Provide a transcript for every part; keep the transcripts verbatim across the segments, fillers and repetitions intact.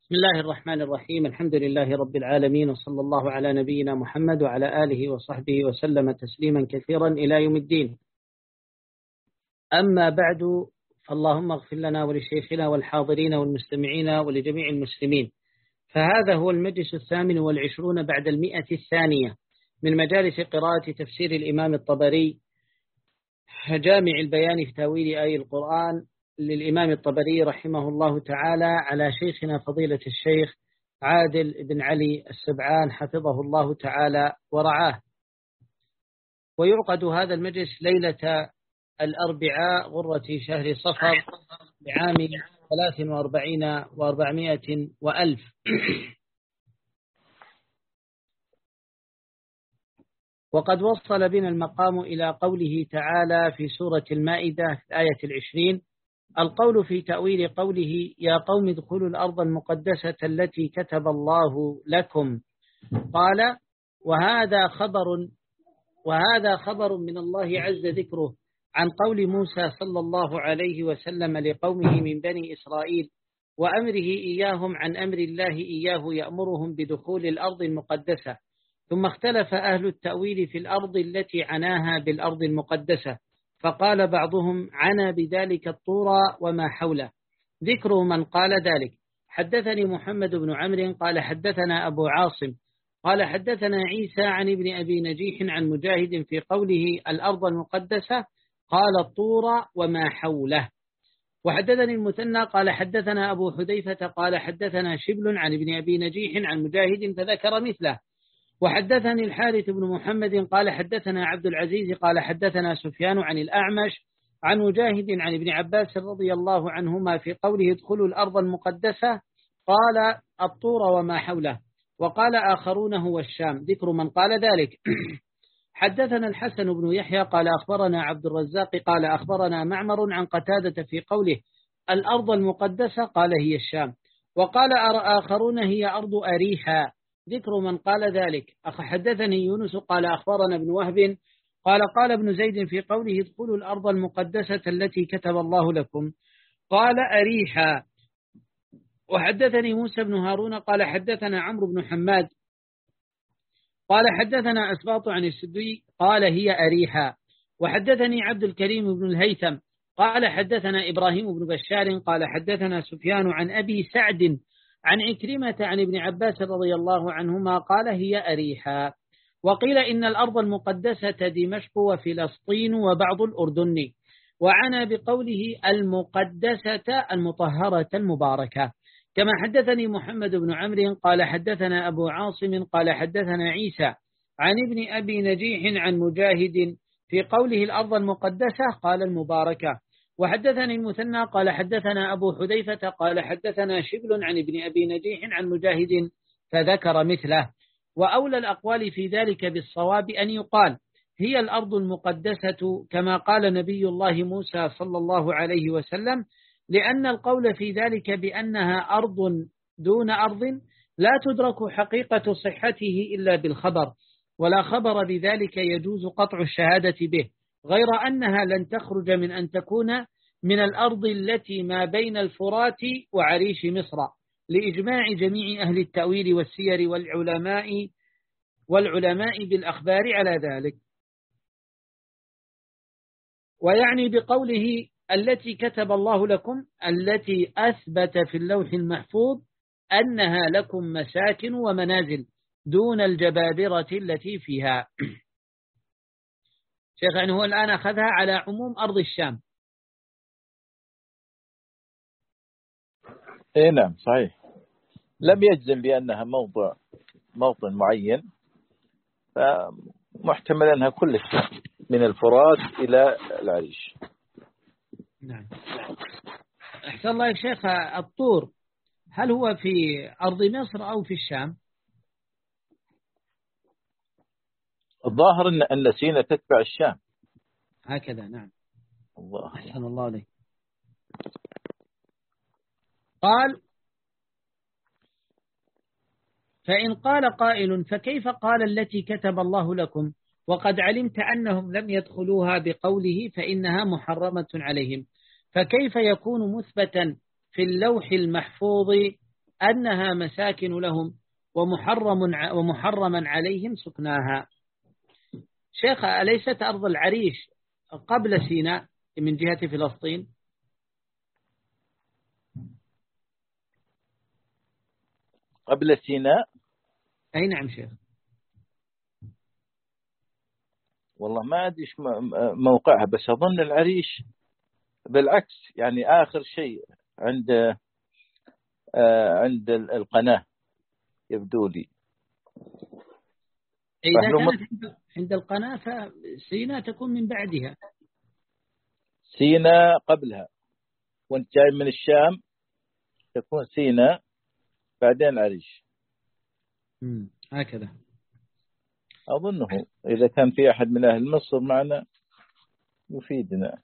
بسم الله الرحمن الرحيم. الحمد لله رب العالمين، وصلى الله على نبينا محمد وعلى آله وصحبه وسلم تسليما كثيرا إلى يوم الدين. أما بعد، فاللهم اغفر لنا ولشيخنا والحاضرين والمستمعين ولجميع المسلمين. فهذا هو المجلس الثامن والعشرون بعد المئة الثانية من مجالس قراءة تفسير الإمام الطبري جامع البيان في تأويل آي القرآن للإمام الطبري رحمه الله تعالى، على شيخنا فضيلة الشيخ عادل بن علي السبعان حفظه الله تعالى ورعاه. ويعقد هذا المجلس ليلة الأربعاء غرة شهر صفر لعام ثلاث وأربعين وأربعمائة وألف. وقد وصل بنا المقام إلى قوله تعالى في سورة المائدة في الآية العشرين: القول في تأويل قوله يا قوم ادخلوا الأرض المقدسة التي كتب الله لكم. قال: وهذا خبر وهذا خبر من الله عز ذكره عن قول موسى صلى الله عليه وسلم لقومه من بني إسرائيل، وأمره إياهم عن أمر الله إياه يأمرهم بدخول الأرض المقدسة. ثم اختلف أهل التأويل في الأرض التي عناها بالأرض المقدسة، فقال بعضهم عنا بذلك الطور وما حوله. ذكر من قال ذلك: حدثني محمد بن عمرو قال حدثنا أبو عاصم قال حدثنا عيسى عن ابن أبي نجيح عن مجاهد في قوله الأرض المقدسة قال الطور وما حوله. وحدثني المثنى قال حدثنا أبو حذيفة قال حدثنا شبل عن ابن أبي نجيح عن مجاهد فذكر مثله. وحدثني الحارث بن محمد قال حدثنا عبد العزيز قال حدثنا سفيان عن الأعمش عن مجاهد عن ابن عباس رضي الله عنهما في قوله ادخلوا الأرض المقدسة قال الطور وما حوله. وقال آخرون هو الشام. ذكر من قال ذلك: حدثنا الحسن بن يحيى قال أخبرنا عبد الرزاق قال أخبرنا معمر عن قتادة في قوله الأرض المقدسة قال هي الشام. وقال آخرون هي أرض أريحا. ذكر من قال ذلك: حدثني يونس قال أخبرنا ابن وهب قال قال ابن زيد في قوله ادخلوا الأرض المقدسة التي كتب الله لكم قال أريحا. وحدثني موسى بن هارون قال حدثنا عمرو بن حماد قال حدثنا أسباط عن السدي قال هي أريحا. وحدثني عبد الكريم بن الهيثم قال حدثنا إبراهيم بن بشار قال حدثنا سفيان عن أبي سعد عن عكرمة عن ابن عباس رضي الله عنهما قال هي أريحا. وقيل إن الأرض المقدسة دمشق وفلسطين وبعض الأردن. وعنى بقوله المقدسة المطهرة المباركة. كما حدثني محمد بن عمرو قال حدثنا أبو عاصم قال حدثنا عيسى عن ابن أبي نجيح عن مجاهد في قوله الأرض المقدسة قال المباركة. وحدثني المثنى قال حدثنا أبو حذيفة قال حدثنا شبل عن ابن أبي نجيح عن مجاهد فذكر مثله. وأولى الأقوال في ذلك بالصواب أن يقال هي الأرض المقدسة كما قال نبي الله موسى صلى الله عليه وسلم، لأن القول في ذلك بأنها أرض دون أرض لا تدرك حقيقة صحته إلا بالخبر، ولا خبر بذلك يجوز قطع الشهادة به، غير أنها لن تخرج من أن تكون من الأرض التي ما بين الفرات وعريش مصر، لإجماع جميع أهل التأويل والسير والعلماء والعلماء بالأخبار على ذلك. ويعني بقوله التي كتب الله لكم التي أثبت في اللوح المحفوظ أنها لكم مساكن ومنازل دون الجبابرة التي فيها. شيخ يعني هو الآن أخذها على عموم أرض الشام. إيه نعم صحيح، لم يجزم بأنها موضع موطن معين، فمحتمل أنها كل الشام من الفرات إلى العريش. نعم. أحسن الله يا شيخ، الطور هل هو في أرض مصر أو في الشام؟ الظاهر أن أن سيناء تتبع الشام هكذا. نعم. الله. أحسن الله عليك. قال: فإن قال قائل فكيف قال التي كتب الله لكم وقد علمت أنهم لم يدخلوها بقوله فإنها محرمة عليهم، فكيف يكون مثبتا في اللوح المحفوظ أنها مساكن لهم ومحرم ومحرما عليهم سكناها. شيخ، أليست أرض العريش قبل سيناء من جهة فلسطين؟ قبل سيناء؟ أي نعم شيخ. والله ما أدري موقعها، بس أظن العريش بالعكس، يعني آخر شيء عند عند القناة يبدو لي. إذا كانت عند القناة فسيناء تكون من بعدها. سيناء قبلها، وانت جاي من الشام تكون سيناء بعدين العريش. امم هكذا أظنه. إذا كان في أحد من أهل مصر معنا يفيدنا.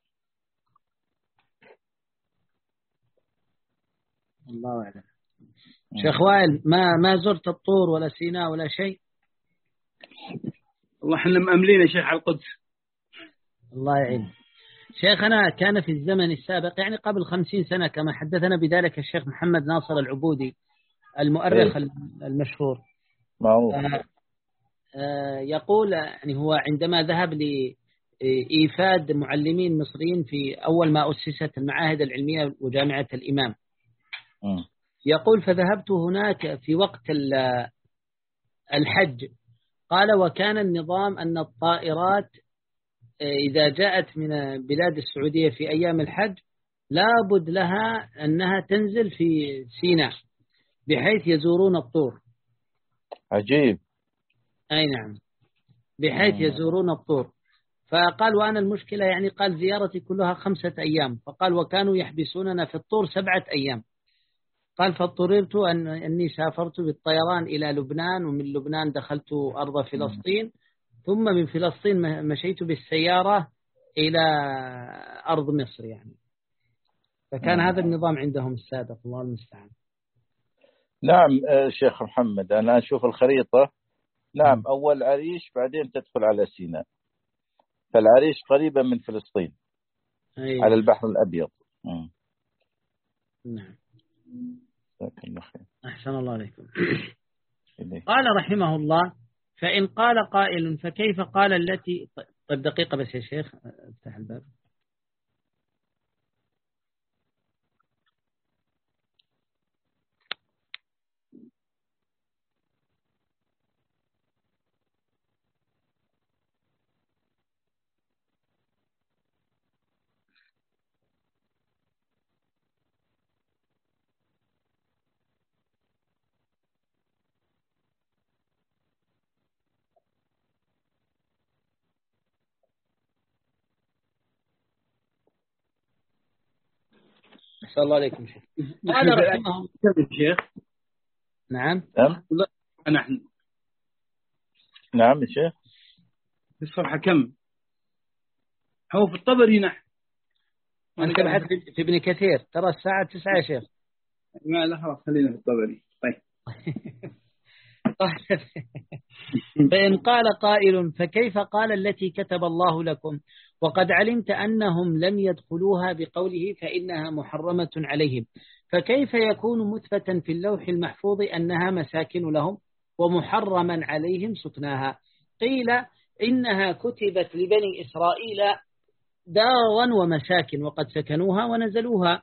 الله أعلم. شيخ وائل، ما ما زرت الطور ولا سيناء ولا شيء؟ والله احنا مأملين يا شيخ على القدس. الله يعين. شيخنا، كان في الزمن السابق يعني قبل خمسين سنة كما حدثنا بذلك الشيخ محمد ناصر العبودي المؤرخ إيه؟ المشهور، معروف. آه آه يقول يعني هو عندما ذهب لإيفاد معلمين مصريين في أول ما أسست المعاهد العلمية وجامعة الإمام، م. يقول فذهبت هناك في وقت الحج. قال وكان النظام أن الطائرات إذا جاءت من بلاد السعودية في أيام الحج لابد لها أنها تنزل في سيناء بحيث يزورون الطور. عجيب. أي نعم، بحيث يزورون الطور. فقال وأنا المشكلة يعني قال زيارتي كلها خمسة أيام، فقال وكانوا يحبسوننا في الطور سبعة أيام. قال فاضطررت أن أني سافرت بالطيران إلى لبنان، ومن لبنان دخلت أرض فلسطين، ثم من فلسطين مشيت بالسيارة إلى أرض مصر يعني. فكان هذا النظام عندهم السابق، الله المستعان. نعم شيخ محمد، أنا أشوف الخريطة. نعم، أول عريش بعدين تدخل على سيناء، فالعريش قريبة من فلسطين. أيه. على البحر الأبيض. م. نعم. لكن أحسن الله عليكم. قال رحمه الله فإن قال قائل فكيف قال التي. طيب دقيقة بس يا شيخ، افتح الباب. أحسن الله عليكم شيخ. قال رحمه الله شيخ. نعم. نعم. نحن. نعم يا شيخ. في الصفحة كم؟ هو في الطبري نحن. أنا بحث في ابن كثير، ترى الساعة تسعة يا شيخ. ما لا خلاص خلينا في الطبري. طيب. فإن قال قائل فكيف قال التي كتب الله لكم وقد علمت أنهم لم يدخلوها بقوله فإنها محرمة عليهم، فكيف يكون مثبتا في اللوح المحفوظ أنها مساكن لهم ومحرما عليهم سكناها؟ قيل إنها كتبت لبني إسرائيل دارا ومساكن وقد سكنوها ونزلوها،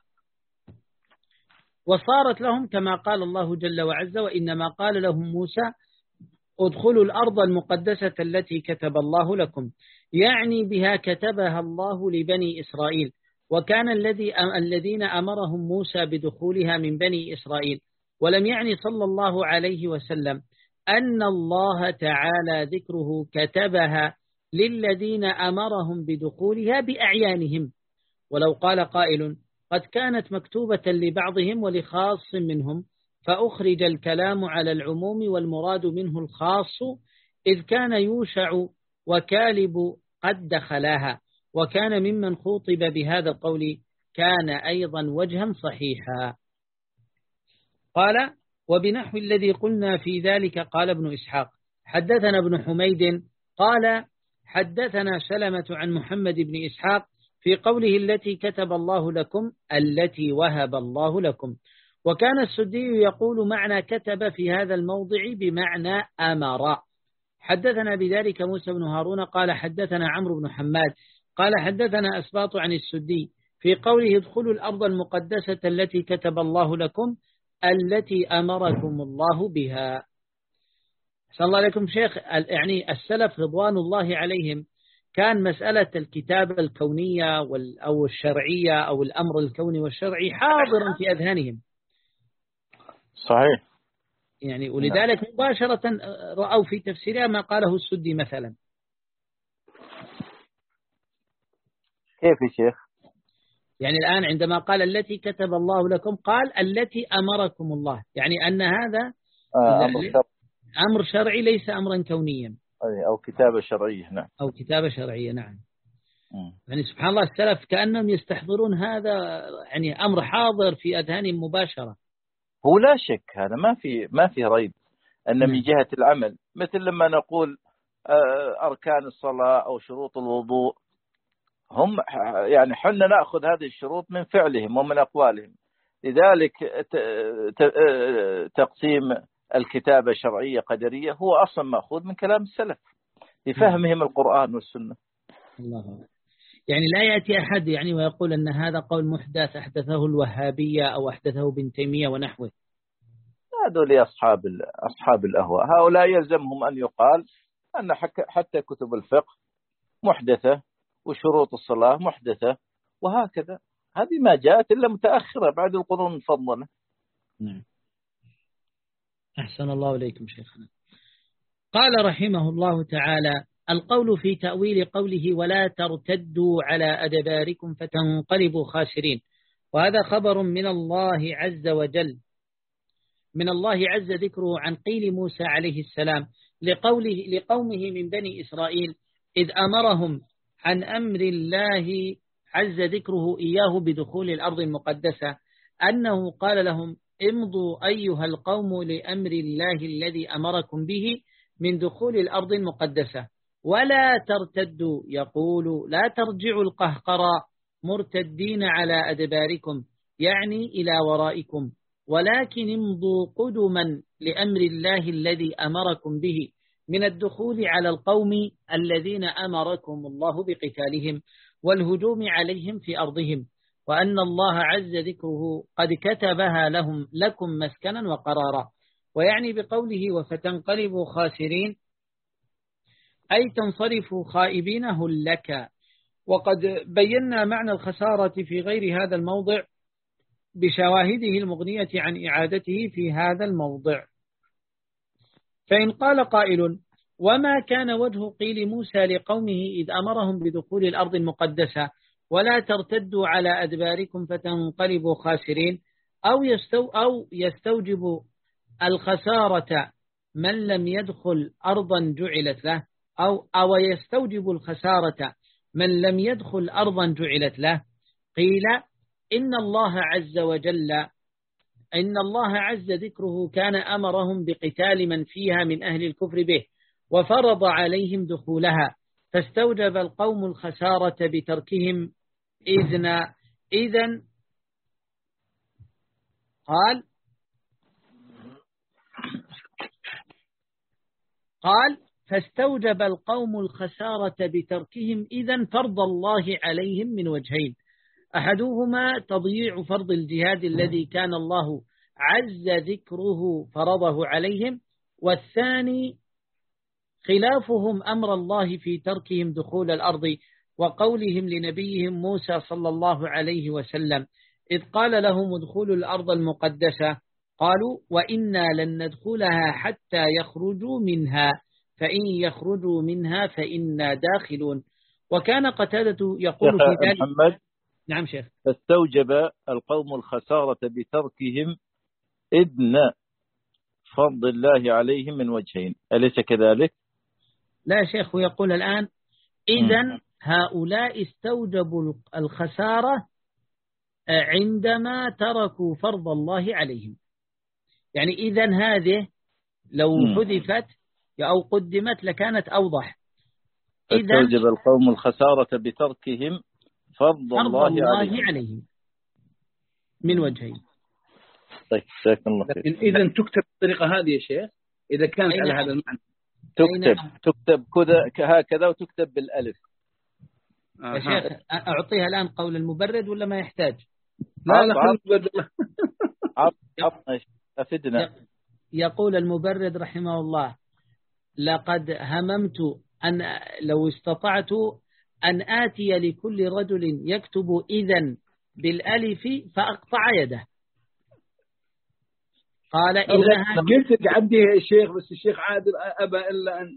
وصارت لهم كما قال الله جل وعز وإنما قال لهم موسى ادخلوا الأرض المقدسة التي كتب الله لكم، يعني بها كتبها الله لبني إسرائيل، وكان الذي الذين أمرهم موسى بدخولها من بني إسرائيل، ولم يعني صلى الله عليه وسلم أن الله تعالى ذكره كتبها للذين أمرهم بدخولها بأعيانهم. ولو قال قائل قد كانت مكتوبة لبعضهم ولخاص منهم فأخرج الكلام على العموم والمراد منه الخاص، إذ كان يوشع وكالب قد دخلاها، وكان ممن خوطب بهذا القول كان أيضا وجها صحيحا. قال وبنحو الذي قلنا في ذلك قال ابن إسحاق حدثنا ابن حميد قال حدثنا سلمة عن محمد بن إسحاق في قوله التي كتب الله لكم التي وهب الله لكم، وكان السدي يقول معنى كتب في هذا الموضع بمعنى أمر. حدثنا بذلك موسى بن هارون قال حدثنا عمرو بن حماد قال حدثنا أسباط عن السدي في قوله ادخلوا الأرض المقدسة التي كتب الله لكم التي أمركم الله بها. صلى الله عليكم شيخ، يعني السلف رضوان الله عليهم كان مسألة الكتابة الكونية أو الشرعية أو الأمر الكوني والشرعي حاضرا في أذهانهم. صحيح. يعني ولذلك مباشرة رأوا في تفسيرها ما قاله السدي مثلا. كيف يا شيخ؟ يعني الآن عندما قال التي كتب الله لكم قال التي أمركم الله، يعني أن هذا آه أمر, شرعي. أمر شرعي ليس أمرا كونيا أو كتابة شرعية. نعم. أو كتابة شرعية. نعم. م. يعني سبحان الله السلف كأنهم يستحضرون هذا، يعني أمر حاضر في أذهانهم مباشرة. هو لا شك هذا ما في ما في ريب أن نعم. من جهة العمل مثل لما نقول أركان الصلاة أو شروط الوضوء، هم يعني حنا نأخذ هذه الشروط من فعلهم ومن أقوالهم. لذلك تقسيم الكتابة شرعية قدرية هو أصلا مأخوذ من كلام السلف لفهمهم القرآن والسنة. الله. يعني لا يأتي أحد يعني ويقول أن هذا قول محدث أحدثه الوهابية أو أحدثه ابن تيمية ونحوه. هذول أصحاب أصحاب الأهواء، هؤلاء يلزمهم أن يقال أن حتى كتب الفقه محدثة وشروط الصلاة محدثة وهكذا. هذه ما جاءت إلا متأخرة بعد القرون المفضلة. نعم. أحسن الله إليكم شيخنا. قال رحمه الله تعالى: القول في تأويل قوله ولا ترتدوا على أدباركم فتنقلبوا خاسرين، وهذا خبر من الله عز وجل، من الله عز ذكره عن قيل موسى عليه السلام لقوله لقومه من بني إسرائيل إذ أمرهم عن أمر الله عز ذكره إياه بدخول الأرض المقدسة، أنه قال لهم امضوا أيها القوم لأمر الله الذي أمركم به من دخول الأرض المقدسة ولا ترتدوا، يقول لا ترجعوا القهقراء مرتدين على أدباركم، يعني إلى ورائكم، ولكن امضوا قدما لأمر الله الذي أمركم به من الدخول على القوم الذين أمركم الله بقتالهم والهجوم عليهم في أرضهم، وأن الله عز ذكره قد كتبها لهم لكم مسكنا وقرارا. ويعني بقوله وفتنقلبوا خاسرين أي تنصرفوا خائبين هلكا. وقد بينا معنى الخسارة في غير هذا الموضع بشواهده المغنية عن إعادته في هذا الموضع. فإن قال قائل وما كان وجه قيل موسى لقومه إذ أمرهم بدخول الأرض المقدسة ولا ترتدوا على أدباركم فتنقلبوا خاسرين، أو, يستو أو يستوجب الخسارة من لم يدخل أرضا جعلت له، أو, أو يستوجب الخسارة من لم يدخل أرضا جعلت له، قيل إن الله عز وجل إن الله عز ذكره كان أمرهم بقتال من فيها من أهل الكفر به وفرض عليهم دخولها، فاستوجب القوم الخسارة بتركهم إذن إذن قال قال فاستوجب القوم الخسارة بتركهم إذن فرض الله عليهم من وجهين: أحدهما تضييع فرض الجهاد الذي كان الله عز ذكره فرضه عليهم، والثاني خلافهم أمر الله في تركهم دخول الأرض وقولهم لنبيهم موسى صلى الله عليه وسلم إذ قال لهم ادخلوا الأرض المقدسة قالوا وإنا لن ندخلها حتى يخرجوا منها فإن يخرجوا منها فإنا داخلون. وكان قتادة يقول في ذلك محمد. نعم شيخ. فاستوجب القوم الخسارة بتركهم إذن فرض الله عليهم من وجهين، أليس كذلك؟ لا شيخ، يقول الآن إذن هؤلاء استوجبوا الخسارة عندما تركوا فرض الله عليهم. يعني إذن هذه لو حذفت أو قدمت لكانت أوضح. استوجب القوم الخسارة بتركهم فرض, فرض الله, الله عليهم. عليهم من وجهين. طيب جزاك الله خير. لكن إذا تكتب بالطريقة هذه يا شيخ إذا كانت على هذا المعنى تكتب تكتب كذا هكذا وتكتب بالألف. يا شيخ أعطيها الآن قول المبرد ولا ما يحتاج؟ لا لا خلنا عطنا أفدنا. يقول المبرد رحمه الله: لقد هممت أن لو استطعت أن آتي لكل رجل يكتب إذن بالألف فأقطع يده. قال إنها قلت تعديها يا شيخ بس الشيخ عادل أبى إلا أن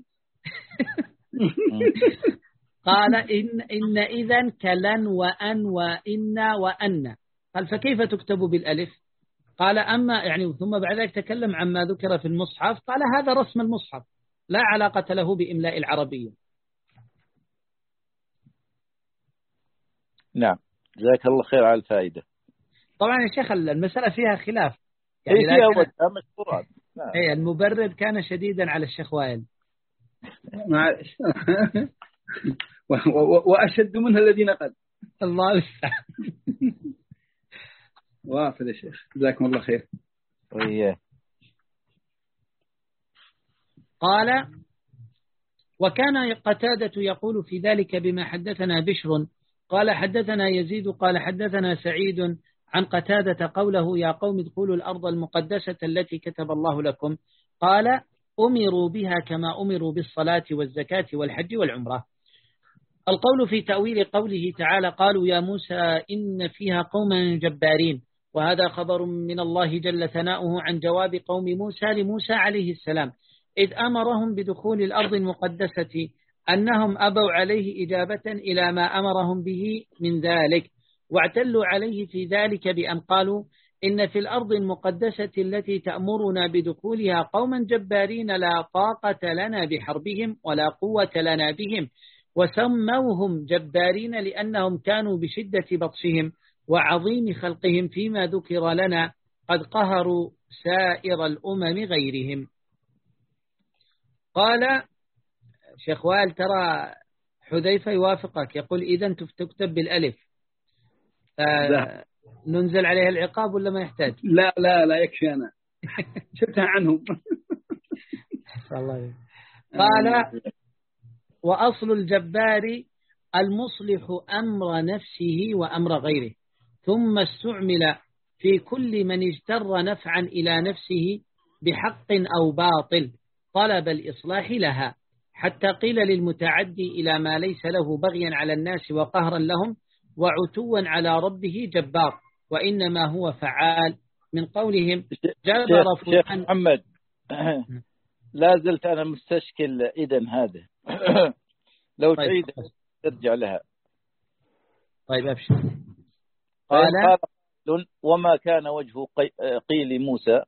قال إن إن إذن كلن وأن وإن وأن. قال فكيف تكتب بالألف؟ قال أما يعني ثم بعد ذلك تكلم عما ذكر في المصحف. قال هذا رسم المصحف لا علاقة له بإملاء العربية. نعم جزاك الله خير على الفائدة. طبعا يا شيخ المسألة فيها خلاف يعني فيها مشكورات. نعم. إيه المبرد كان شديدا على الشيخ وائل معلش وأشد منها الذين قد الله المستعان. واصل يا شيخ جزاكم الله خير. وإياه. قال وكان قتادة يقول في ذلك بما حدثنا بشر قال حدثنا يزيد قال حدثنا سعيد عن قتادة قوله يا قوم ادخلوا الأرض المقدسة التي كتب الله لكم. قال أمروا بها كما أمروا بالصلاة والزكاة والحج والعمرة. القول في تأويل قوله تعالى قالوا يا موسى إن فيها قوما جبارين، وهذا خبر من الله جل ثناؤه عن جواب قوم موسى لموسى عليه السلام إذ أمرهم بدخول الأرض المقدسة أنهم أبوا عليه إجابة إلى ما أمرهم به من ذلك، واعتلوا عليه في ذلك بأن قالوا إن في الأرض المقدسة التي تأمرنا بدخولها قوما جبارين لا طاقة لنا بحربهم ولا قوة لنا بهم، وسموهم جبارين لأنهم كانوا بشدة بطشهم وعظيم خلقهم فيما ذكر لنا قد قهروا سائر الأمم غيرهم. قال شيخ وائل ترى حذيفة يوافقك يقول إذا تكتب بالألف ننزل عليها العقاب ولا ما يحتاج؟ لا لا لا يكفي أنا شفتها عنهم. قال وأصل الجبار المصلح أمر نفسه وأمر غيره، ثم استعمل في كل من اجتر نفعا إلى نفسه بحق أو باطل طلب الإصلاح لها، حتى قيل للمتعدي إلى ما ليس له بغيا على الناس وقهرا لهم وعتوا على ربه جبار، وإنما هو فعال من قولهم جبر شيخ محمد لا زلت أنا مستشكل إذن هذا لو طيب. تعيد ترجع لها. طيب أبشر. قال وما كان وجه قيل موسى،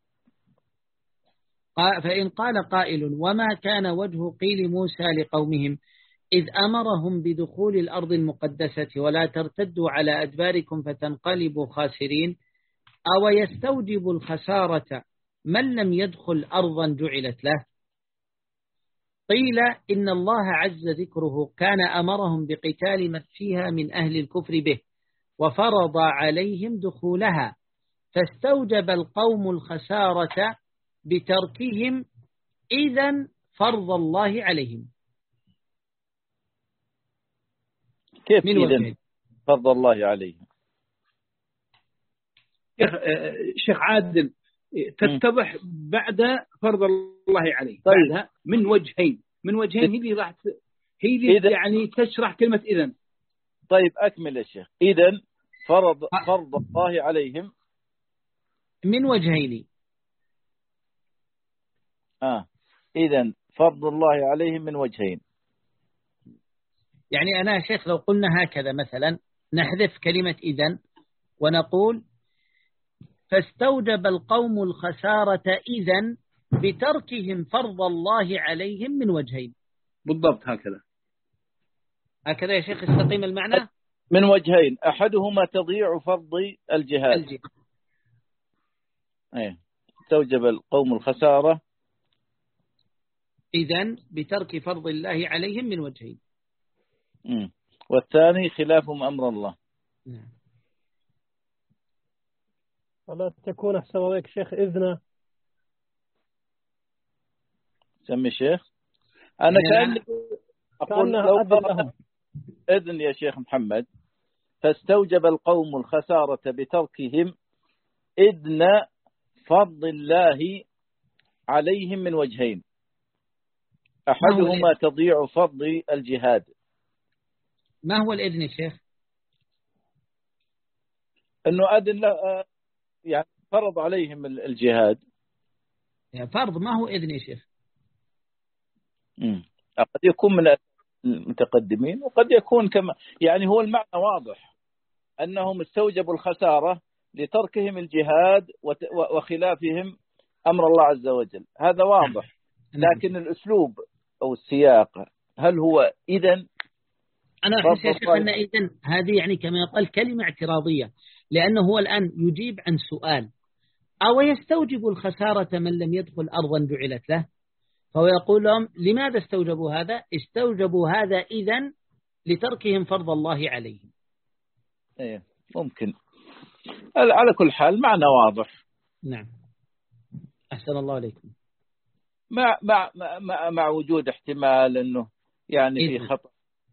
فإن قال قائل وما كان وجه قيل موسى لقومهم إذ أمرهم بدخول الأرض المقدسة ولا ترتدوا على أدباركم فتنقلبوا خاسرين، أو يستوجب الخسارة من لم يدخل أرضا جعلت له؟ قيل إن الله عز ذكره كان أمرهم بقتال من فيها من أهل الكفر به وفرض عليهم دخولها، فاستوجب القوم الخسارة بتركهم إذن فرض الله عليهم. كيف إذن فرض الله عليهم؟ شيخ عادل تتضح بعد فرض الله عليه. طيب. من وجهين من وجهين هي اللي راح هي اللي يعني تشرح كلمة إذن. طيب أكمل يا شيخ. إذن فرض فرض الله عليهم من وجهين. آه إذن فرض الله عليهم من وجهين. يعني أنا يا شيخ لو قلنا هكذا مثلا نحذف كلمة إذن ونقول فاستوجب القوم الخسارة إذن بتركهم فرض الله عليهم من وجهين. بالضبط هكذا هكذا يا شيخ استقيم المعنى. من وجهين أحدهما تضييع فرض الجهاد الجهاد. ايه استوجب القوم الخسارة إذن بترك فرض الله عليهم من وجهين. مم. والثاني خلافهم أمر الله. نعم. ولا تكون أحسن عليك شيخ إذنه. سمي شيخ. أنا كأني أقول لو قرأت إذن يا شيخ محمد، فاستوجب القوم الخسارة بتركهم إذن فضل الله عليهم من وجهين، أحدهما تضيع فضل الجهاد. ما هو الإذن يا شيخ؟ أنه أذن يعني فرض عليهم الجهاد. يعني فرض، ما هو إذن يا شيخ؟ مم. قد يكون من المتقدمين وقد يكون كما يعني هو المعنى واضح أنهم استوجبوا الخسارة لتركهم الجهاد وخلافهم أمر الله عز وجل، هذا واضح. لكن الأسلوب أو السياق هل هو إذن؟ أنا أحس يا شيخ أن إذن هذه يعني كما يقال كلمة اعتراضية، لأنه هو الآن يجيب عن سؤال: أو يستوجب الخسارة من لم يدخل أرضا جعلت له؟ فهو يقول لهم لماذا استوجبوا هذا؟ استوجبوا هذا إذن لتركهم فرض الله عليهم. إيه ممكن. على كل حال معنى واضح. نعم. أحسن الله عليكم. مع مع مع, مع وجود احتمال أنه يعني في خطأ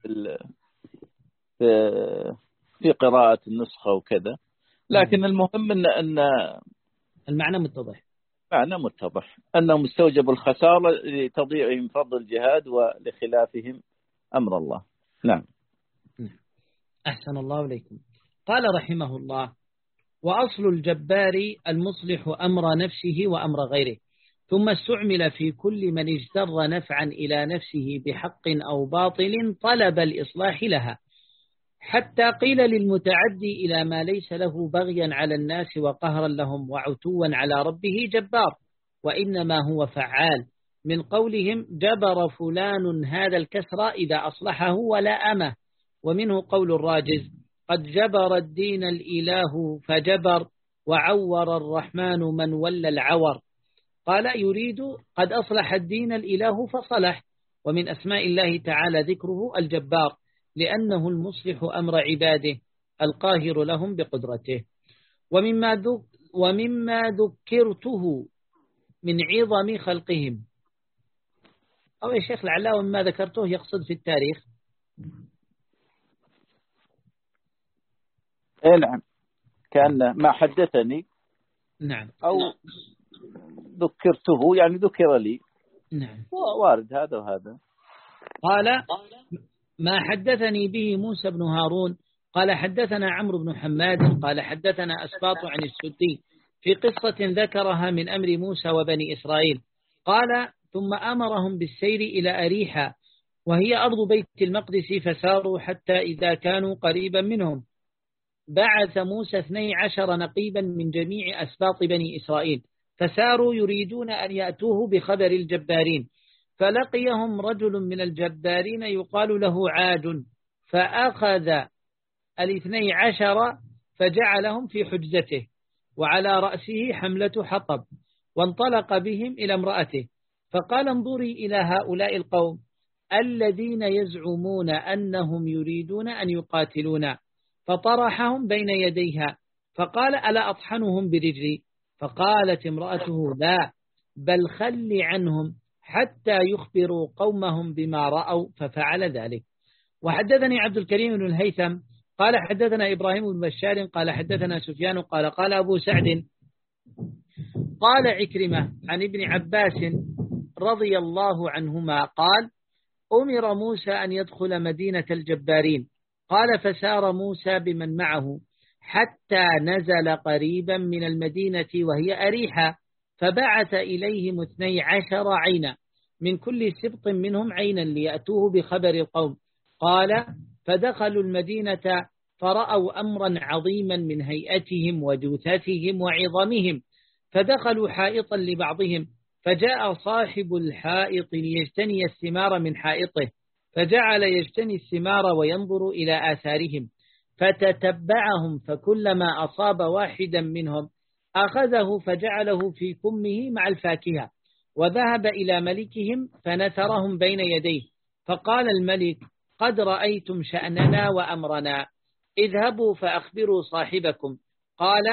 في في قراءة النسخة وكذا، لكن المهم أن أن المعنى متضح. معنى متضح أنهم استوجبوا الخسارة لتضييعهم فضل الجهاد ولخلافهم أمر الله. نعم. أحسن الله عليكم. قال رحمه الله: وأصل الجبار المصلح أمر نفسه وأمر غيره، ثم استعمل في كل من اجتر نفعا إلى نفسه بحق أو باطل طلب الإصلاح لها، حتى قيل للمتعدي إلى ما ليس له بغيا على الناس وقهرا لهم وعتوا على ربه جبار، وإنما هو فعال، من قولهم جبر فلان هذا الكسر إذا أصلحه ولا أمه. ومنه قول الراجز: قد جبر الدين الإله فجبر، وعور الرحمن من ولى العور. قال يريد قد أصلح الدين الإله فصلح. ومن أسماء الله تعالى ذكره الجبار، لأنه المصلح أمر عباده القاهر لهم بقدرته. ومما, ذك ومما ذكرته من عظم خلقهم، أو يا شيخ لعله ومما ذكرته يقصد في التاريخ. إيه نعم، كان ما حدثني. نعم. أو ذكرته يعني ذكر لي. نعم. وارد هذا وهذا. قال ما حدثني به موسى بن هارون قال حدثنا عمرو بن حماد قال حدثنا أسباط عن السدي في قصة ذكرها من أمر موسى وبني إسرائيل. قال ثم أمرهم بالسير إلى أريحة وهي أرض بيت المقدس، فساروا حتى إذا كانوا قريبا منهم بعث موسى اثني عشر نقيبا من جميع أسباط بني إسرائيل، فساروا يريدون أن يأتوه بخبر الجبارين، فلقيهم رجل من الجبارين يقال له عاج، فأخذ الاثني عشر فجعلهم في حجزته وعلى رأسه حملة حطب، وانطلق بهم إلى امرأته فقال انظري إلى هؤلاء القوم الذين يزعمون أنهم يريدون أن يقاتلونا، فطرحهم بين يديها فقال ألا أطحنهم برجلي؟ فقالت امرأته لا، بل خل عنهم حتى يخبروا قومهم بما رأوا، ففعل ذلك. وحدثني عبد الكريم بن الهيثم قال حدثنا إبراهيم بن بشار قال حدثنا سفيان قال قال أبو سعد قال عكرمة عن ابن عباس رضي الله عنهما قال أمر موسى أن يدخل مدينة الجبارين، قال فسار موسى بمن معه حتى نزل قريبا من المدينة وهي أريحة، فبعث إليهم اثني عشر عينا من كل سبط منهم عينا ليأتوه بخبر القوم. قال فدخلوا المدينة فرأوا أمرا عظيما من هيئتهم وجثثهم وعظمهم، فدخلوا حائطا لبعضهم، فجاء صاحب الحائط ليجتني الثمار من حائطه، فجعل يجتني الثمار وينظر إلى آثارهم، فتتبعهم، فكلما أصاب واحدا منهم أخذه فجعله في كمه مع الفاكهة، وذهب إلى ملكهم فنثرهم بين يديه، فقال الملك قد رأيتم شأننا وأمرنا، اذهبوا فأخبروا صاحبكم. قال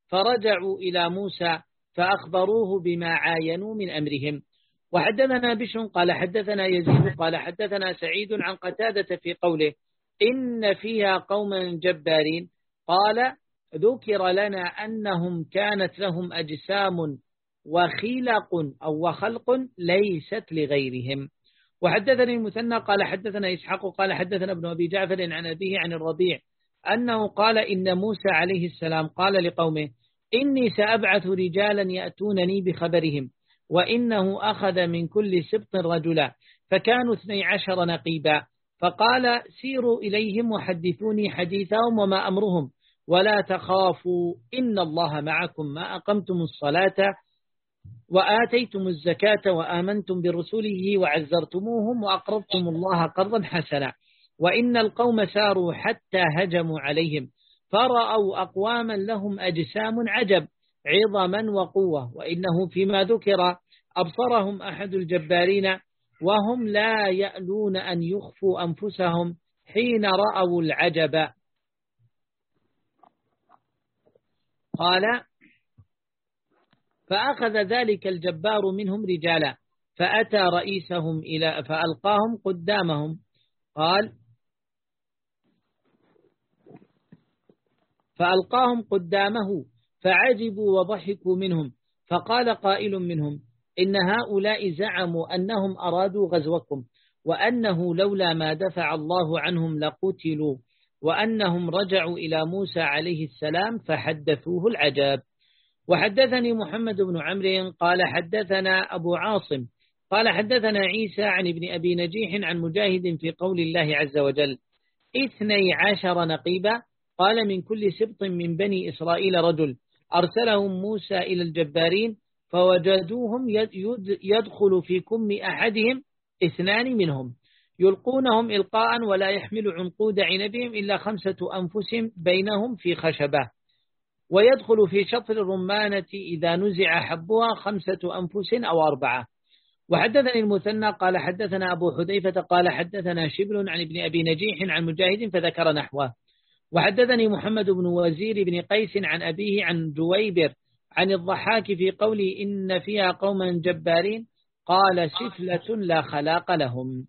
فرجعوا إلى موسى فأخبروه بما عاينوا من أمرهم. وحدثنا بشر قال حدثنا يزيد قال حدثنا سعيد عن قتادة في قوله إن فيها قوما جبارين قال ذكر لنا أنهم كانت لهم أجسام وخلق أو وخلق ليست لغيرهم. وحدثني المثنى قال حدثنا إسحاق قال حدثنا ابن أبي جعفر عن أبيه عن الربيع أنه قال إن موسى عليه السلام قال لقومه إني سأبعث رجالا يأتونني بخبرهم وإنه أخذ من كل سبط رجلا فكانوا اثني عشر نقيبا فقال سيروا إليهم وحدثوني حديثهم وما أمرهم ولا تخافوا إن الله معكم ما أقمتم الصلاة وآتيتم الزكاة وآمنتم برسوله وعزرتموهم وأقرضتم الله قرضا حسنا وإن القوم ساروا حتى هجموا عليهم فرأوا أقواما لهم أجسام عجب عظما وقوة وإنه فيما ذكر أبصرهم أحد الجبارين وهم لا يألون أن يخفوا أنفسهم حين رأوا العجب. قال فأخذ ذلك الجبار منهم رجالا فأتى رئيسهم إلى فألقاهم قدامهم قال فألقاهم قدامه فعجبوا وضحكوا منهم فقال قائل منهم إن هؤلاء زعموا أنهم أرادوا غزوكم وأنه لولا ما دفع الله عنهم لقتلوا وأنهم رجعوا إلى موسى عليه السلام فحدثوه العجاب. وحدثني محمد بن عمرو قال حدثنا أبو عاصم قال حدثنا عيسى عن ابن أبي نجيح عن مجاهد في قول الله عز وجل اثني عشر نقيبا قال من كل سبط من بني إسرائيل رجل أرسلهم موسى إلى الجبارين فوجدوهم يدخل في كم أحدهم اثنان منهم يلقونهم إلقاء ولا يحمل عنقود عنبهم إلا خمسة أنفس بينهم في خشبة ويدخل في شطر الرمانة إذا نزع حبها خمسة أنفس أو أربعة. وحدثني المثنى قال حدثنا أبو حذيفة قال حدثنا شبل عن ابن أبي نجيح عن مجاهد فذكر نحوه. وحدثني محمد بن وزير بن قيس عن أبيه عن جويبر عن الضحاك في قوله إن فيها قوما جبارين قال سفلة لا خلاق لهم.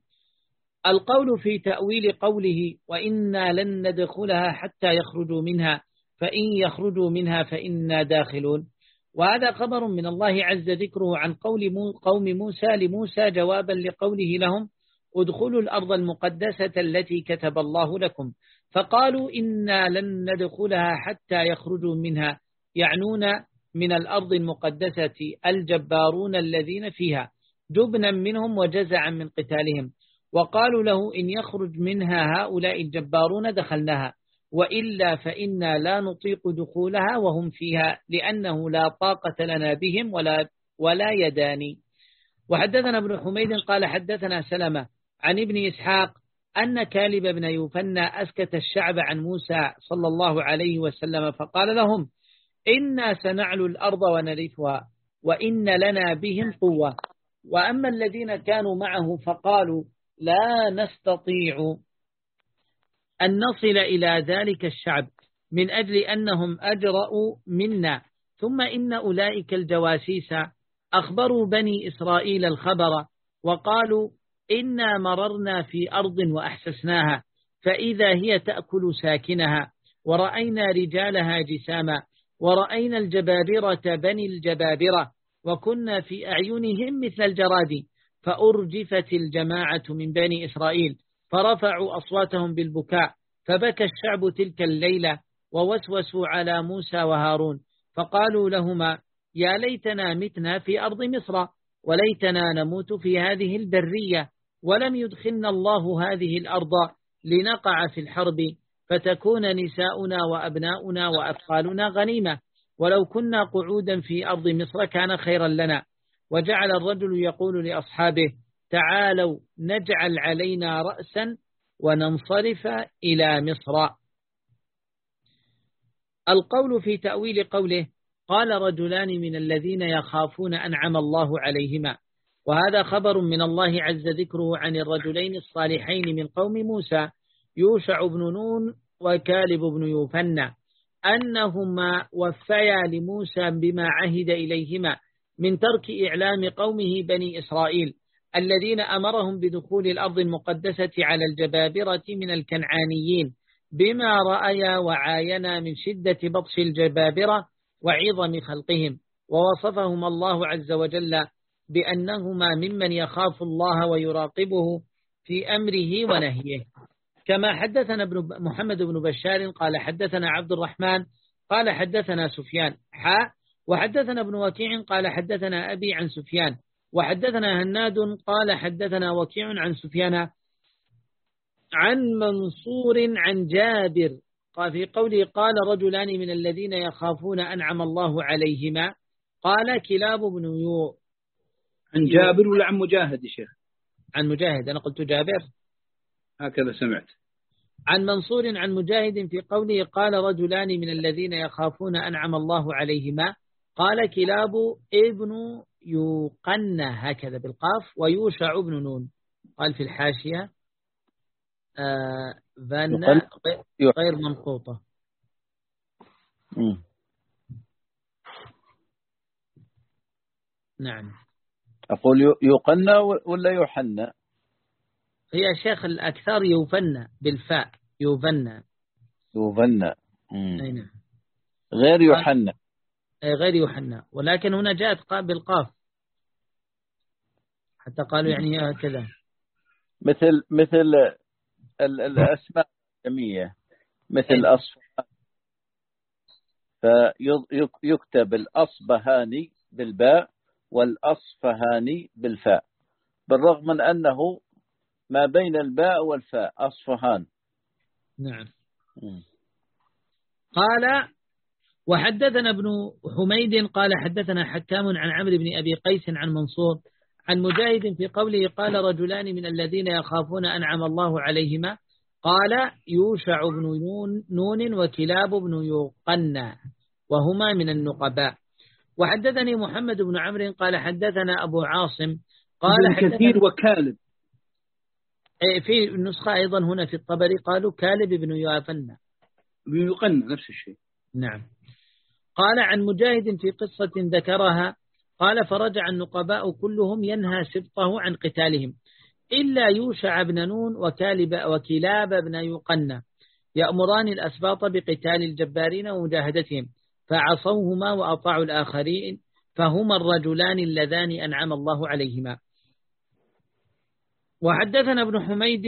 القول في تأويل قوله وإنا لن ندخلها حتى يخرجوا منها فإن يخرجوا منها فإنا داخلون وهذا خبر من الله عز ذكره عن قول قوم موسى لموسى جوابا لقوله لهم ادخلوا الأرض المقدسة التي كتب الله لكم فقالوا إنا لن ندخلها حتى يخرجوا منها يعنون من الأرض المقدسة الجبارون الذين فيها جبنا منهم وجزعا من قتالهم وقالوا له إن يخرج منها هؤلاء الجبارون دخلناها وإلا فإنا لا نطيق دخولها وهم فيها لأنه لا طاقة لنا بهم ولا, ولا يداني. وحدثنا ابن حميد قال حدثنا سلمة عن ابن إسحاق أن كالب بن يوفنى أسكت الشعب عن موسى صلى الله عليه وسلم فقال لهم إنا سنعلو الأرض ونرثها وإن لنا بهم قوة. وأما الذين كانوا معه فقالوا لا نستطيع أن نصل إلى ذلك الشعب من أجل أنهم أجرأوا منا ثم إن أولئك الجواسيس أخبروا بني إسرائيل الخبر وقالوا إنا مررنا في أرض وأحسسناها فإذا هي تأكل ساكنها ورأينا رجالها جساما ورأينا الجبابرة بني الجبابرة وكنا في أعينهم مثل الجراد فأرجفت الجماعة من بني إسرائيل فرفعوا أصواتهم بالبكاء فبكى الشعب تلك الليلة ووسوسوا على موسى وهارون فقالوا لهما يا ليتنا متنا في أرض مصر وليتنا نموت في هذه البرية ولم يدخلنا الله هذه الأرض لنقع في الحرب فتكون نساؤنا وأبناؤنا وأطفالنا غنيمة ولو كنا قعودا في أرض مصر كان خيرا لنا. وجعل الرجل يقول لأصحابه تعالوا نجعل علينا رأسا وننصرف إلى مصر. القول في تأويل قوله قال رجلان من الذين يخافون أنعم الله عليهما وهذا خبر من الله عز ذكره عن الرجلين الصالحين من قوم موسى يوشع بن نون وكالب بن يوفنى أنهما وفيا لموسى بما عهد إليهما من ترك إعلام قومه بني إسرائيل الذين أمرهم بدخول الأرض المقدسة على الجبابرة من الكنعانيين بما رأيا وعاينا من شدة بطش الجبابرة وعظم خلقهم، ووصفهم الله عز وجل بأنهما ممن يخاف الله ويراقبه في أمره ونهيه. كما حدثنا ابن محمد بن بشار قال حدثنا عبد الرحمن قال حدثنا سفيان حاء وحدثنا ابن وكيع قال حدثنا أبي عن سفيان وحدثنا هناد قال حدثنا وكيع عن سفيان عن منصور عن جابر قال في قوله قال رجلان من الذين يخافون أنعم الله عليهما قال كلاب بن يو. عن جابر ولا عن مجاهد يا شيخ؟ عن مجاهد، أنا قلت جابر هكذا سمعت. عن منصور عن مجاهد في قوله قال رجلان من الذين يخافون أنعم الله عليهما قال كلاب ابن يوقن هكذا بالقاف ويوشع بن نون. قال في الحاشية آه ذن غير منقوطة. نعم. أقول يوقن ولا يوحنا؟ هي شيخ الأكثر يوفن بالفاء يوفن يوفن نعم. غير يوحنا غير يوحنا، ولكن هنا جاءت بالقاف حتى قالوا يعني كذا مثل مثل الأسماء الجمية مثل أصفهان، فيكتب الأصبهاني بالباء والأصفهاني بالفاء بالرغم من أنه ما بين الباء والفاء أصفهان. نعم. قال وحدثنا ابن حميد قال حدثنا حكام عن عمرو بن أبي قيس عن منصور عن مجاهد في قوله قال رجلان من الذين يخافون أنعم الله عليهما قال يوشع بن نون, نون وكلاب بن يوقنا وهما من النقباء. وحدثني محمد بن عمرو قال حدثنا أبو عاصم قال كثير وكالب. في النسخة أيضا هنا في الطبري قالوا كالب بن يوافنا بن يوقنا نفس الشيء. نعم. قال عن مجاهد في قصة ذكرها قال فرجع النقباء كلهم ينهى سبطه عن قتالهم إلا يوشع بن نون وكالب وكلاب بن يوقنا يأمران الأسباط بقتال الجبارين ومجاهدتهم فعصوهما وأطاعوا الآخرين فهما الرجلان اللذان أنعم الله عليهما. وحدثنا ابن حميد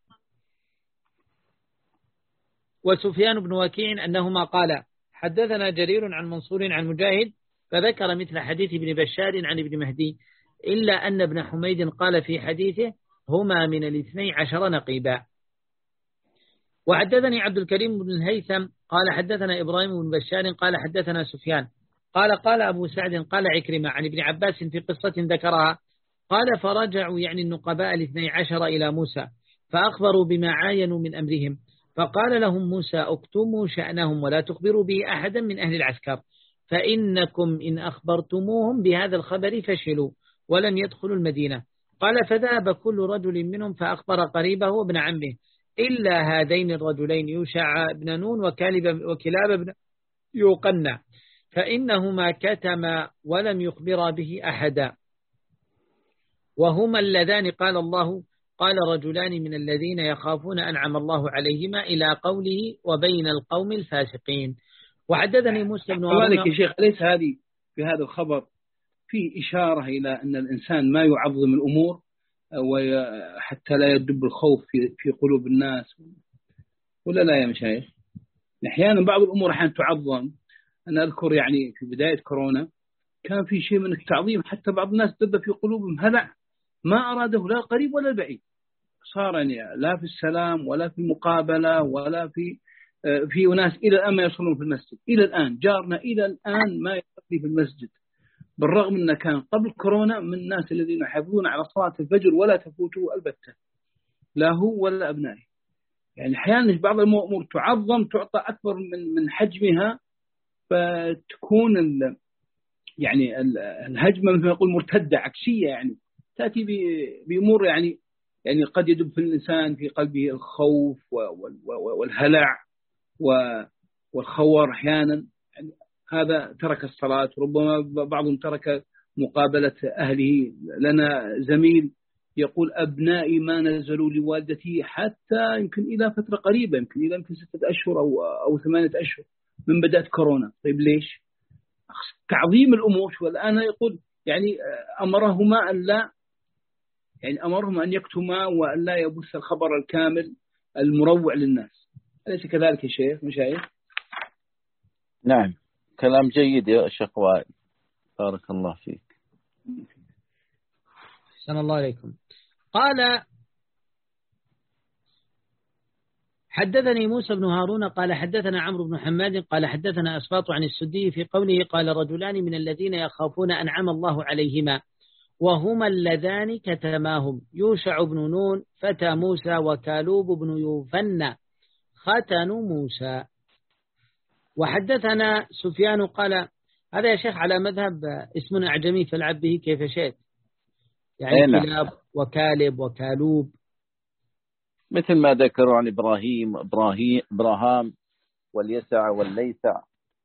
وسفيان بن وكيع أنهما قال حدثنا جرير عن منصور عن مجاهد فذكر مثل حديث ابن بشار عن ابن مهدي إلا أن ابن حميد قال في حديثه هما من الاثني عشر نقيبا. وحدثني عبد الكريم بن الهيثم قال حدثنا إبراهيم بن بشار قال حدثنا سفيان قال قال أبو سعد قال عكرمة عن ابن عباس في قصة ذكرها قال فرجعوا يعني النقباء الاثني عشر إلى موسى فأخبروا بما عاينوا من أمرهم فقال لهم موسى اكتموا شأنهم ولا تخبروا به أحدا من أهل العسكر فإنكم إن أخبرتموهم بهذا الخبر فشلوا ولن يدخلوا المدينة. قال فذهب كل رجل منهم فأخبر قريبه وابن عمه إلا هذين الرجلين يوشع بن نون وكالب وكلاب بن يوقنا فإنهما كتما ولم يخبرا به أحدا وهما اللذان قال الله قال رجلان من الذين يخافون أنعم الله عليهما إلى قوله وبين القوم الفاسقين. وحدثني موسى بن هارون يا شيخ أليس هذه في هذا الخبر في إشارة إلى أن الإنسان ما يعظم الأمور وحتى لا يدب الخوف في في قلوب الناس ولا لا يا مشايخ؟ أحيانا بعض الأمور أحيانا تعظم. أنا أذكر يعني في بداية كورونا كان في شيء من التعظيم حتى بعض الناس دب في قلوبهم هلع ما أراده لا قريب ولا بعيد صار يعني لا في السلام ولا في المقابلة ولا في في ناس إلى الآن ما يصلون في المسجد إلى الآن جارنا إلى الآن ما يصلي في المسجد بالرغم أنه كان قبل كورونا من الناس الذين يحافظون على صلاة الفجر ولا تفوتوا البتة لا هو ولا أبنائه. يعني أحيانا بعض الأمور تعظم تعطى أكبر من من حجمها فتكون يعني الهجمة مثل ما يقول مرتدة عكسية يعني تأتي بأمور يعني يعني قد يدب في الإنسان في قلبه الخوف والهلع والخور أحيانا، يعني هذا ترك الصلاة، ربما بعضهم ترك مقابلة أهله. لنا زميل يقول أبنائي ما نزلوا لوالدتي حتى يمكن إلى فترة قريبة، يمكن إلى يمكن ستة أشهر أو أو ثمانية أشهر من بدأت كورونا. طيب ليش؟ تعظيم الأمور. والآن يقول يعني أمرهما أن لا يعني أمرهم أن يكتما وأن لا يبث الخبر الكامل المروع للناس. أليس كذلك يا شيخ مشايخ؟ نعم، كلام جيد يا شيخ وائل، بارك الله فيك. أحسن الله عليكم. قال حدثني موسى بن هارون قال حدثنا عمرو بن حماد قال حدثنا أسباط عن السدي في قوله قال رجلان من الذين يخافون أنعم الله عليهما وهما اللذان كتماهم يوشع بن نون فتى موسى وكالوب بن يوفنى ختن موسى. وحدثنا سفيان قال هذا يا شيخ على مذهب اسم أعجمي فالعب به كيف شئت، يعني كلاب وكالب وكالوب مثل ما ذكروا عن إبراهيم إبراهيم إبراهام واليسع والليسع.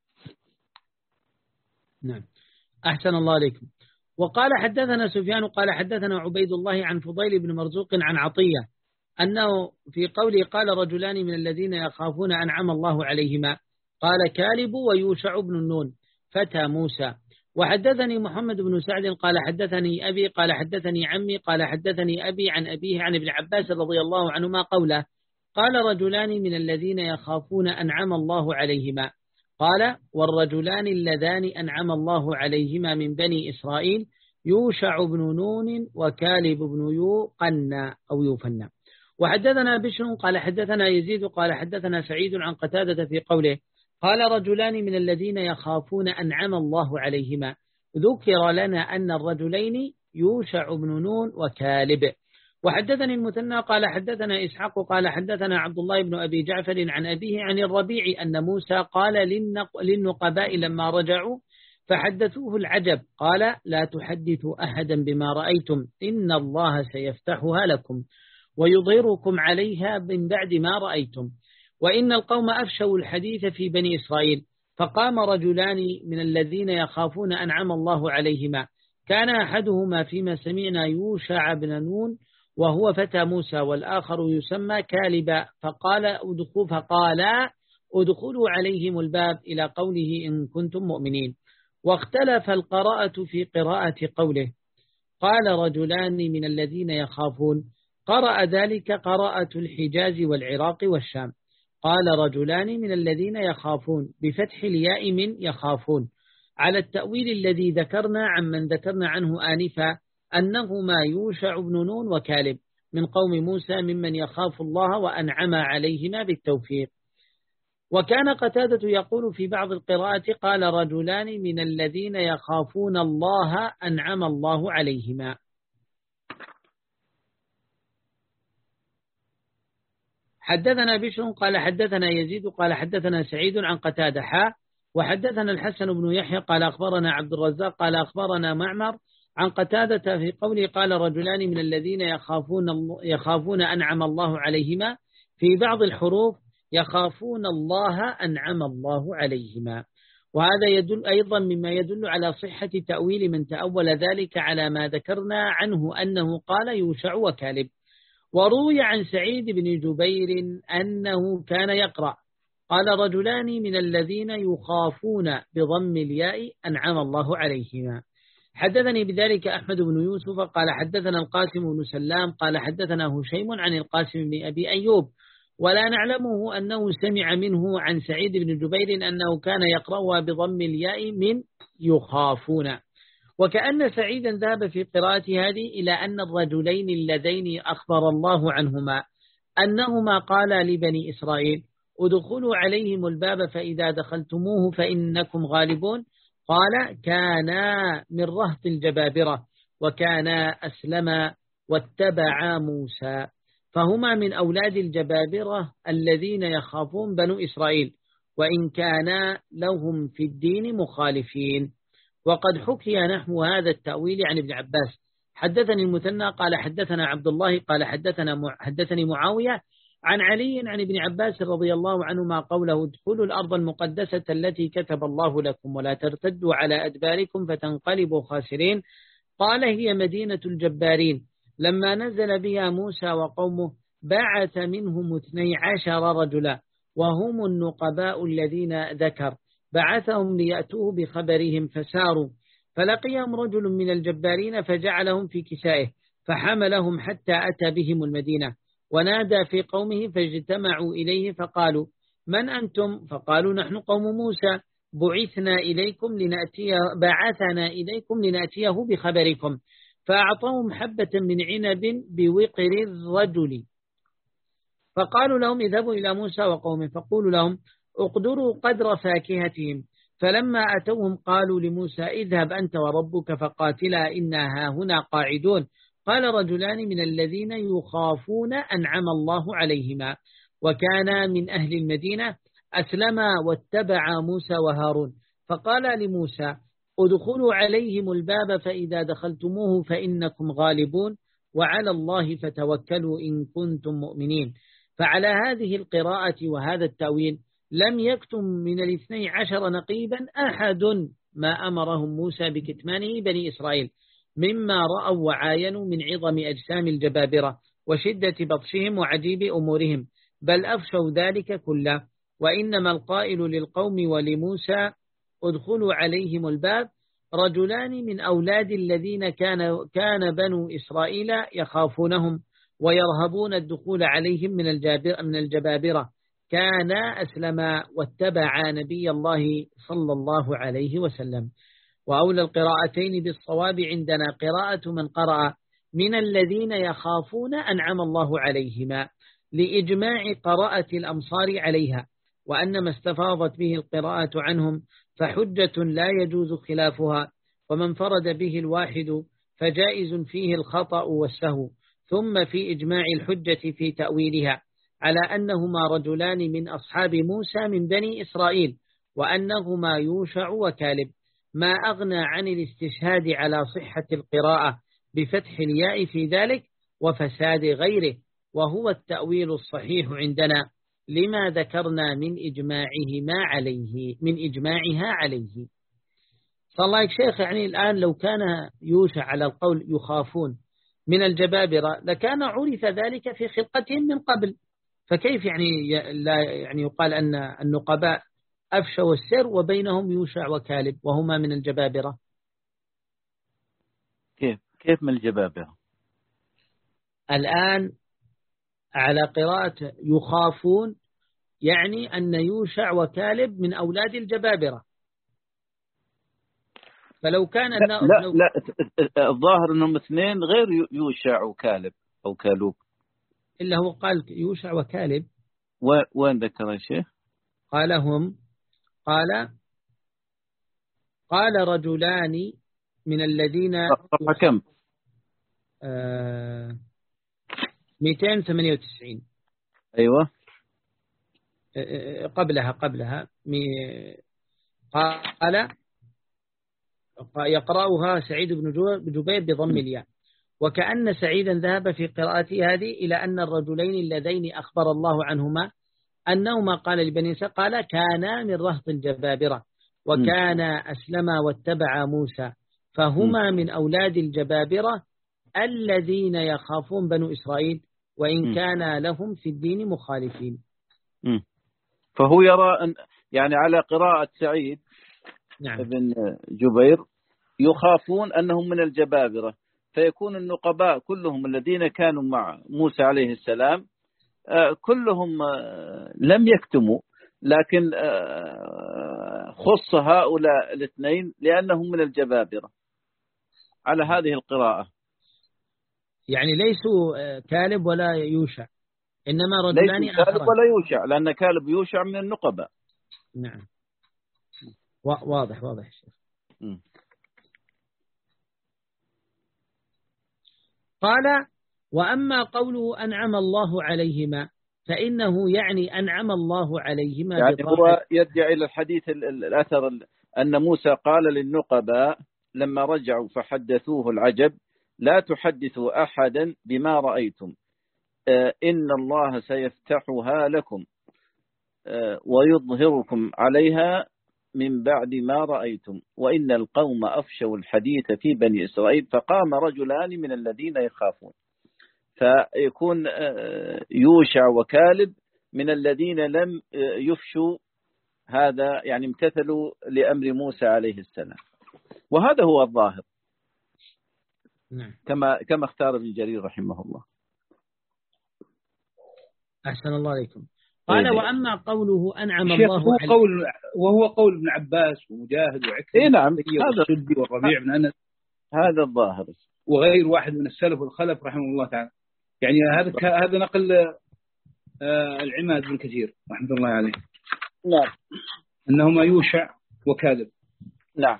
نعم أحسن الله عليكم. وقال حدثنا سفيان قال حدثنا عبيد الله عن فضيل بن مرزوق عن عطية أنه في قوله قال رجلان من الذين يخافون أنعم الله عليهما قال كالب ويوشع بن النون فتى موسى. وحدثني محمد بن سعد قال حدثني أبي قال حدثني عمي قال حدثني أبي عن أبيه عن ابن عباس رضي الله عنهما قوله قال رجلان من الذين يخافون أنعم الله عليهما قال والرجلان اللذان أنعم الله عليهما من بني إسرائيل يوشع بن نون وكالب بن يوقنى أو يوفنى. وحدثنا بشر قال حدثنا يزيد قال حدثنا سعيد عن قتادة في قوله قال رجلان من الذين يخافون أنعم الله عليهما ذكر لنا أن الرجلين يوشع بن نون وكالب. وحدثني المثنى قال حدثنا إسحاق قال حدثنا عبد الله بن أبي جعفر عن أبيه عن الربيع أن موسى قال للنقباء لما رجعوا فحدثوه العجب قال لا تحدثوا أحدا بما رأيتم إن الله سيفتحها لكم ويظهركم عليها من بعد ما رأيتم. وإن القوم أفشوا الحديث في بني إسرائيل فقام رجلان من الذين يخافون أنعم الله عليهما كان أحدهما فيما سمعنا يوشع بن نون وهو فتى موسى والآخر يسمى كالب فقال أدخلوا فقال أدخلوا عليهم الباب إلى قوله إن كنتم مؤمنين. واختلف القراءة في قراءة قوله قال رجلان من الذين يخافون قرأ ذلك قراءة الحجاز والعراق والشام قال رجلان من الذين يخافون بفتح الياء من يخافون على التأويل الذي ذكرنا عمن ذكرنا عنه آنفا أنهما يوشع بن نون وكالب من قوم موسى ممن يخاف الله وأنعم عليهما بالتوفيق. وكان قتادة يقول في بعض القراءات قال رجلان من الذين يخافون الله أنعم الله عليهما. حدثنا بشر قال حدثنا يزيد قال حدثنا سعيد عن قتادة حا وحدثنا الحسن بن يحيى قال أخبرنا عبد الرزاق قال أخبرنا معمر عن قتادة في قوله قال رجلان من الذين يخافون يخافون أنعم الله عليهما في بعض الحروف يخافون الله أنعم الله عليهما. وهذا يدل أيضا مما يدل على صحة تأويل من تأول ذلك على ما ذكرنا عنه أنه قال يوشع وكالب. وروي عن سعيد بن جبير أنه كان يقرأ قال رجلان من الذين يخافون بضم الياء أنعم الله عليهما. حدثني بذلك أحمد بن يوسف قال حدثنا القاسم بن سلام قال حدثنا هشيم عن القاسم بن أبي أيوب ولا نعلمه أنه سمع منه عن سعيد بن جبير أنه كان يقرأ بضم الياء من يخافون. وكأن سعيدا ذهب في قراءة هذه إلى أن الرجلين اللذين أخبر الله عنهما أنهما قالا لبني إسرائيل ادخلوا عليهم الباب فإذا دخلتموه فإنكم غالبون قال كانا من رهط الجبابرة وكانا أسلما واتبعا موسى فهما من أولاد الجبابرة الذين يخافون بنو إسرائيل وإن كانا لهم في الدين مخالفين. وقد حكي نحو هذا التأويل عن ابن عباس. حدثني المثنى قال حدثنا عبد الله قال حدثنا حدثني معاوية عن علي عن ابن عباس رضي الله عنهما قوله ادخلوا الأرض المقدسة التي كتب الله لكم ولا ترتدوا على أدباركم فتنقلبوا خاسرين. قال هي مدينة الجبارين. لما نزل بها موسى وقومه بعث منهم اثني عشر رجلا وهم النقباء الذين ذكر، بعثهم ليأتوه بخبرهم فساروا، فلقيهم رجل من الجبارين فجعلهم في كسائه فحملهم حتى أتى بهم المدينة، ونادى في قومه فاجتمعوا إليه فقالوا من أنتم؟ فقالوا نحن قوم موسى بعثنا إليكم لنأتي بعثنا إليكم لنأتيه بخبركم، فأعطاهم حبة من عنب بوقر الرجل، فقالوا لهم اذهبوا إلى موسى وقومه فقولوا لهم اقدروا قدر فاكهتهم، فلما أتوهم قالوا لموسى اذهب أنت وربك فقاتلا إنا هاهنا قاعدون. قال رجلان من الذين يخافون أنعم الله عليهما وكان من أهل المدينة أسلما واتبع موسى وهارون، فقال لموسى ادخلوا عليهم الباب فإذا دخلتموه فإنكم غالبون وعلى الله فتوكلوا إن كنتم مؤمنين. فعلى هذه القراءة وهذا التأويل لم يكتم من الاثني عشر نقيبا أحد ما أمرهم موسى بكتمانه بني إسرائيل مما رأوا وعاينوا من عظم أجسام الجبابرة وشدة بطشهم وعجيب أمورهم، بل أفشوا ذلك كله. وإنما القائل للقوم ولموسى ادخلوا عليهم الباب رجلان من أولاد الذين كان كان بنو إسرائيل يخافونهم ويرهبون الدخول عليهم من من الجبابرة، كان أسلما واتبع نبي الله صلى الله عليه وسلم. وأولى القراءتين بالصواب عندنا قراءة من قرأ من الذين يخافون أنعم الله عليهما لإجماع قراءة الأمصار عليها، وأن ما استفاضت به القراءة عنهم فحجة لا يجوز خلافها، ومن فرد به الواحد فجائز فيه الخطأ والسهو. ثم في إجماع الحجة في تأويلها على أنهما رجلان من أصحاب موسى من بني إسرائيل وأنهما يوشع وكالب، ما أغنى عن الاستشهاد على صحة القراءة بفتح الياء في ذلك وفساد غيره، وهو التأويل الصحيح عندنا لما ذكرنا من إجماعهما عليه من إجماعها عليه. صلى الله عليه شيخ، يعني الآن لو كان يوشع على القول يخافون من الجبابرة لكان عرف ذلك في خلقتهم من قبل، فكيف يعني لا يعني يقال أن النقباء أفشوا السر وبينهم يوشع وكالب وهما من الجبابرة؟ كيف كيف من الجبابرة؟ الآن على قراءة يخافون يعني أن يوشع وكالب من أولاد الجبابرة، فلو كان لا لا, لا الظاهر أنهم اثنين غير يوشع وكالب أو كالوب، إلا هو قال يوشع وكالب. وين ذكر يا شيخ؟ قال هم قال قال رجلان من الذين صفحة كم؟ آه مئتين وثمانية وتسعين. أيوة قبلها قبلها قال يقرأها سعيد بن جبير بضم الياء، وكأن سعيدا ذهب في قراءته هذه إلى أن الرجلين اللذين أخبر الله عنهما أنهما قال لبني إسرائيل قال كانا من رهط الجبابرة وكانا أسلما واتبع موسى، فهما من أولاد الجبابرة الذين يخافون بنو إسرائيل وإن كان لهم في الدين مخالفين. فهو يرى أن يعني على قراءة سعيد نعم. بن جبير يخافون أنهم من الجبابرة، فيكون النقباء كلهم الذين كانوا مع موسى عليه السلام كلهم لم يكتموا، لكن خص هؤلاء الاثنين لأنهم من الجبابرة على هذه القراءة. يعني ليسوا كالب ولا يوشع، إنما رجلان ليسوا كالب ولا يوشع، لأن كالب يوشع من النقباء. نعم واضح واضح شيخ. قال وأما قوله أنعم الله عليهما فإنه يعني أنعم الله عليهما يعني هو يرجع إلى الحديث الأثر أن موسى قال للنقباء لما رجعوا فحدثوه العجب لا تحدثوا أحدا بما رأيتم، إن الله سيفتحها لكم ويظهركم عليها من بعد ما رأيتم وإن القوم أفشوا الحديث في بني إسرائيل فقام رجلان من الذين يخافون. فيكون يوشع وكالب من الذين لم يفشوا هذا، يعني امتثلوا لأمر موسى عليه السلام، وهذا هو الظاهر كما كما اختار ابن جرير رحمه الله. أحسن الله عليكم. قال إيه وأما قوله أنعم الله هو عليه قول وهو قول ابن عباس ومجاهد وعكرمة إيه نعم هذا السدي والربيع بن أنس، هذا الظاهر، وغير واحد من السلف والخلف رحمه الله تعالى. يعني هذا هذا نقل آه العماد بن كثير رحمه الله عليه. نعم أنهما يوشع وكاذب. نعم.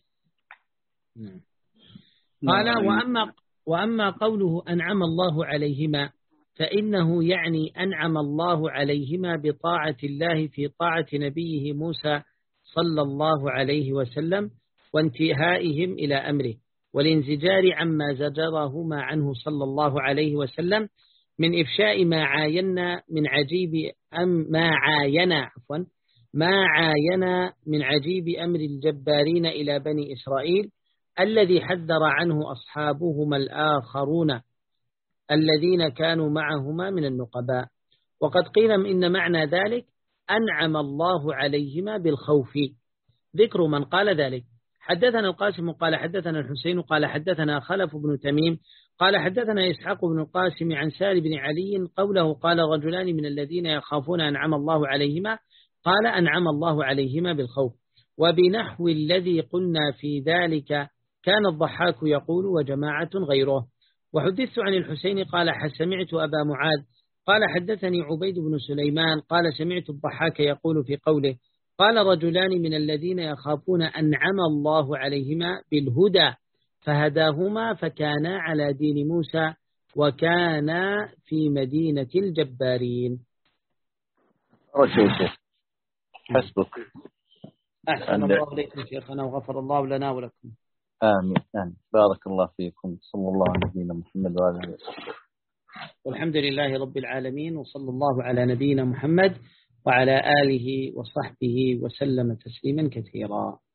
قال وأما وأما قوله أنعم الله عليهما فإنه يعني أنعم الله عليهما بطاعة الله في طاعة نبيه موسى صلى الله عليه وسلم وانتهائهم إلى أمره والانزجار عما زجرهما عنه صلى الله عليه وسلم من إفشاء ما عاينا من عجيب أم ما عاينا عفوا ما عاينا من عجيب أمر الجبارين إلى بني إسرائيل الذي حذر عنه أصحابهما الآخرون الذين كانوا معهما من النقباء. وقد قيل إن معنى ذلك أنعم الله عليهما بالخوف. ذكر من قال ذلك: حدثنا القاسم قال حدثنا الحسين قال حدثنا خلف بن تميم قال حدثنا إسحاق بن القاسم عن سالم بن علي قوله قال رجلان من الذين يخافون أنعم الله عليهما قال أنعم الله عليهما بالخوف. وبنحو الذي قلنا في ذلك كان الضحاك يقول وجماعة غيره. وحدثت عن الحسين قال سمعت أبا معاذ قال حدثني عبيد بن سليمان قال سمعت الضحاك يقول في قوله قال رجلان من الذين يخافون أنعم الله عليهما بالهدى فهداهما فكانا على دين موسى وكانا في مدينة الجبارين. حسبك. أحسن الله عليكم شيخنا وغفر الله لنا ولكم. آمين آمين. بارك الله فيكم. صلى الله على نبينا محمد وعلى آله وصحبه. والحمد لله رب العالمين وصلى الله على نبينا محمد وعلى آله وصحبه وسلم تسليما كثيرا.